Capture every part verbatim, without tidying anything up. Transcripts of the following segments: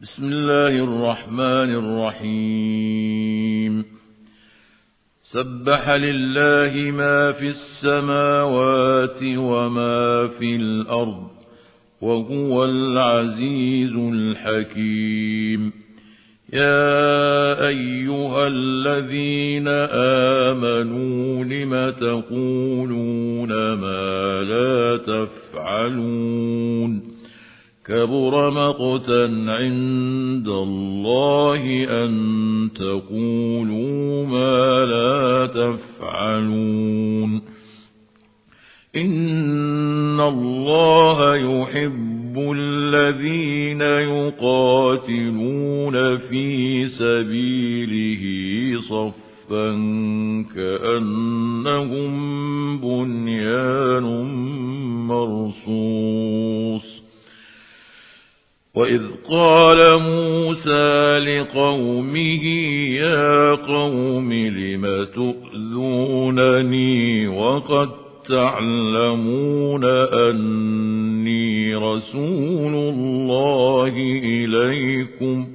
بسم الله الرحمن الرحيم. سبح لله ما في السماوات وما في الأرض وهو العزيز الحكيم. يا أيها الذين آمنوا لم تقولون ما لا تفعلون؟ كبر مقتا عند الله أن تقولوا ما لا تفعلون. إن الله يحب الذين يقاتلون في سبيله صفا كأنهم بنيان مرصوص. وإذ قال موسى لقومه يا قوم لم تؤذونني وقد تعلمون أني رسول الله إليكم؟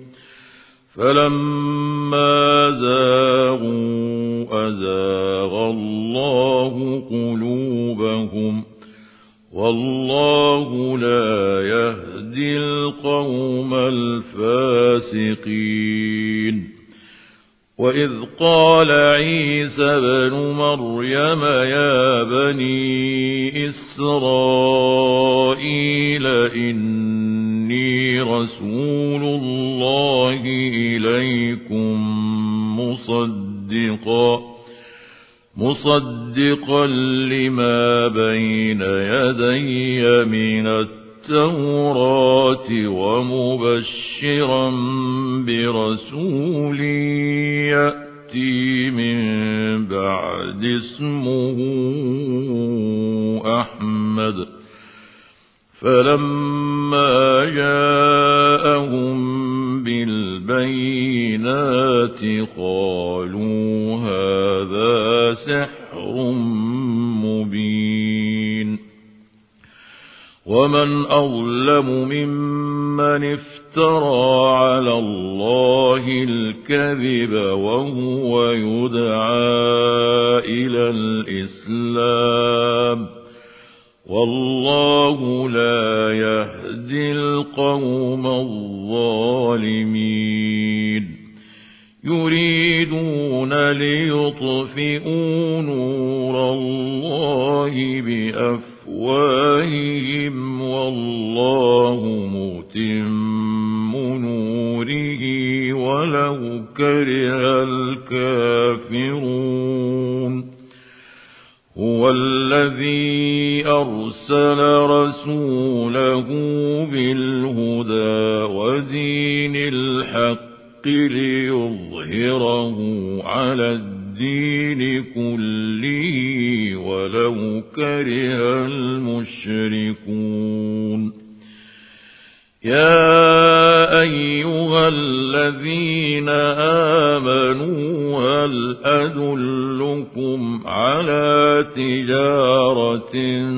فلما زاغوا أزاغ الله قلوبهم والله لا يهدي القوم الفاسقين. وإذ قال عيسى بن مريم يا بني إسرائيل إني رسول الله إليكم مصدقا مصدقا لما بين يدي من التوراة ومبشرا برسول يأتي من بعد اسمه أحمد. فلما جاءهم بالبينات قالوا هذا سحر مبين. ومن أظلم ممن افترى على الله الكذب وهو يدعى إلى الإسلام والله لا يهدي القوم الظالمين. يريدون ليطفئوا نور الله بأفواههم والله متم نوره ولو كره الكافرون. هو الذي أرسل رسوله بالهدى ودين الحق ليظهره على الدين كله ولو كره المشركون. يا أيها الذين آمنوا هل أدلكم على تجارة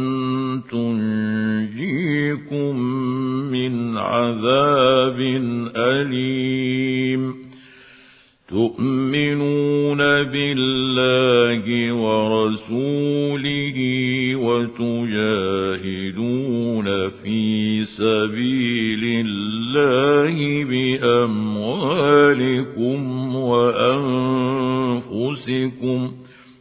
تنجيكم من عذاب أليم؟ تؤمنون بالله ورسوله وتجاهدون في سبيل الله بأموالكم وأنفسكم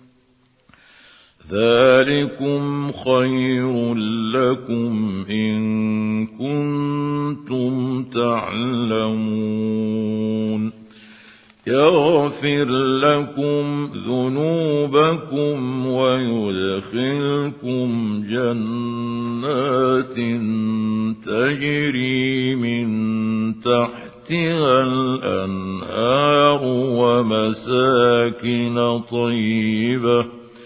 ذلكم خير لكم إن كنتم تعلمون. يغفر لكم ذنوبكم ويدخلكم جنات تجري من تحتها الأنهار ومساكن طيبة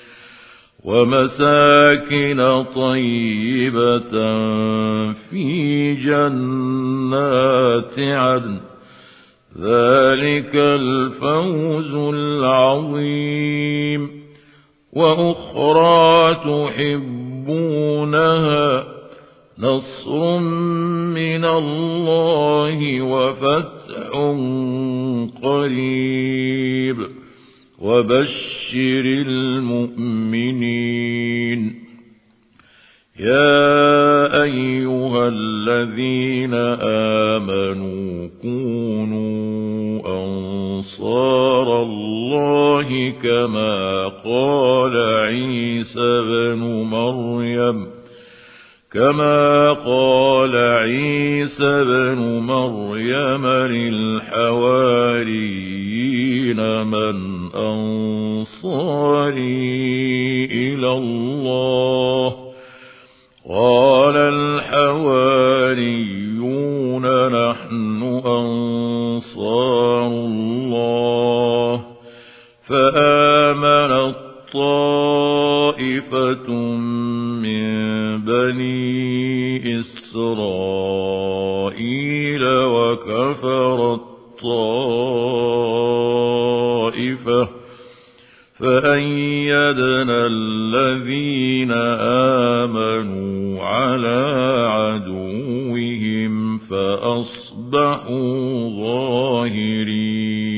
ومساكن طيبة في جنات عدن ذلك الفوز العظيم. وأخرى تحبونها نصر من الله وفتح قريب وبشر المؤمنين يا أيها الذين آمنوا كونوا أنصار الله كما قال عيسى بن مريم كما قال عيسى بن مريم للحواريين من أنصاري إلى الله قال الحواريون نحن أنصار الله فآمنت طائفة من بني إسرائيل وكفرت طائفة فأيدنا الذين آمنوا على عدوهم فأصبحوا ظاهرين